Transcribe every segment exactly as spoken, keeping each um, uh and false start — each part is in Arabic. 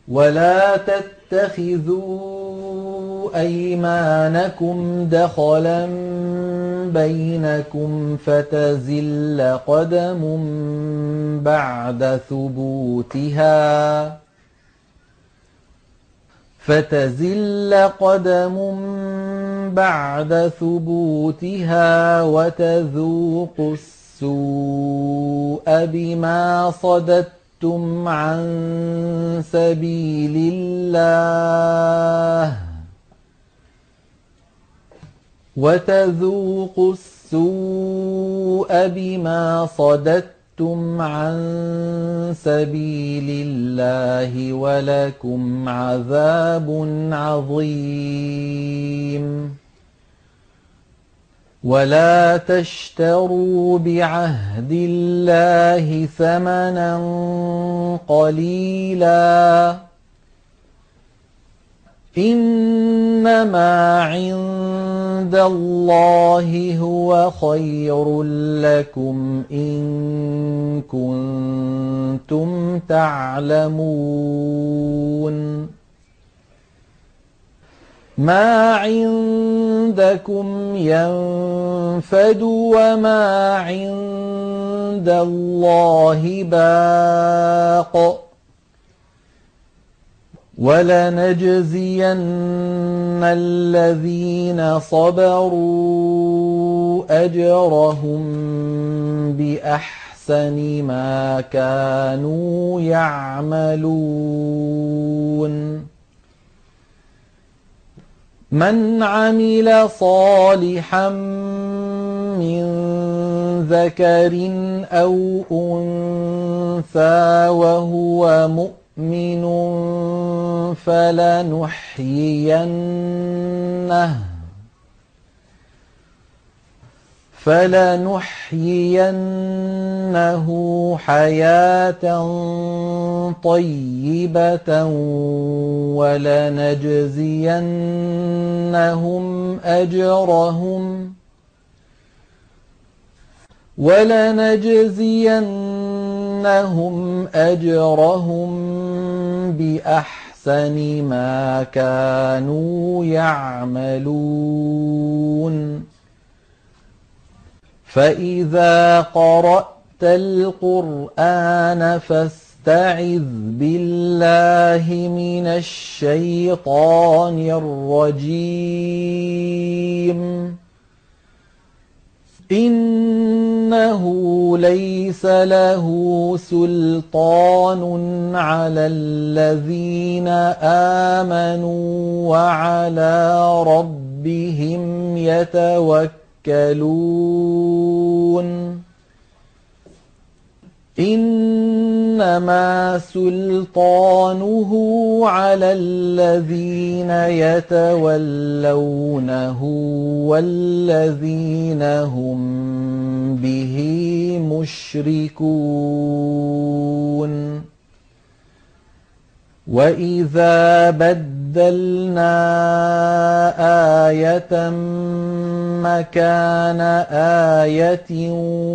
ولا تتخذوا أيمانكم دخلا بينكم فتزل قدم بعد ثبوتها فتزل قدم بعد ثبوتها وتذوقوا السوء بما صددتم عن سبيل الله وتذوقوا السوء بما صددتم عن سبيل الله ولكم عذاب عظيم ولا تشتروا بعهد الله ثمنا قليلا إنما عند الله هو خير لكم إن كنتم تعلمون ما عندكم ينفد وما عند الله باق ولنجزين الذين صبروا أجرهم بأحسن ما كانوا يعملون من عمل صالحا من ذكر أو أنثى وهو مؤمن مؤمن فلنحيينه فلنحيينه حياة طيبة ولنجزينهم أجرهم ولنجزينهم أجرهم بأحسن ما كانوا يعملون فإذا قرأت القرآن فاستعذ بالله من الشيطان الرجيم إنه ليس له سلطان على الذين آمنوا وعلى ربهم يتوكلون إنما سلطانه على الذين يتولونه والذين هم به مشركون وإذا بدلنا آية مكان آية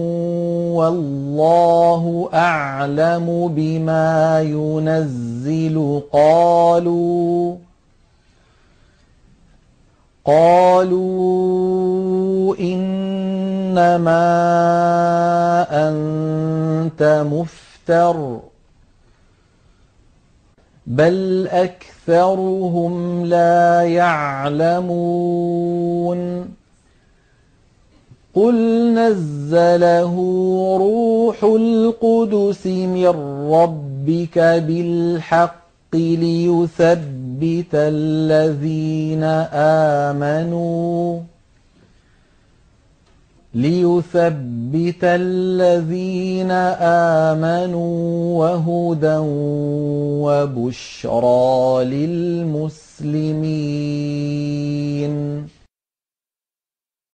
والله أعلم بما ينزل قالوا قالوا إنما أنت مفتر بل أكثرهم لا يعلمون قل نزله روح القدس من ربك بالحق ليثبت الذين آمنوا ليثبت الذين آمنوا وهدى وبشرى للمسلمين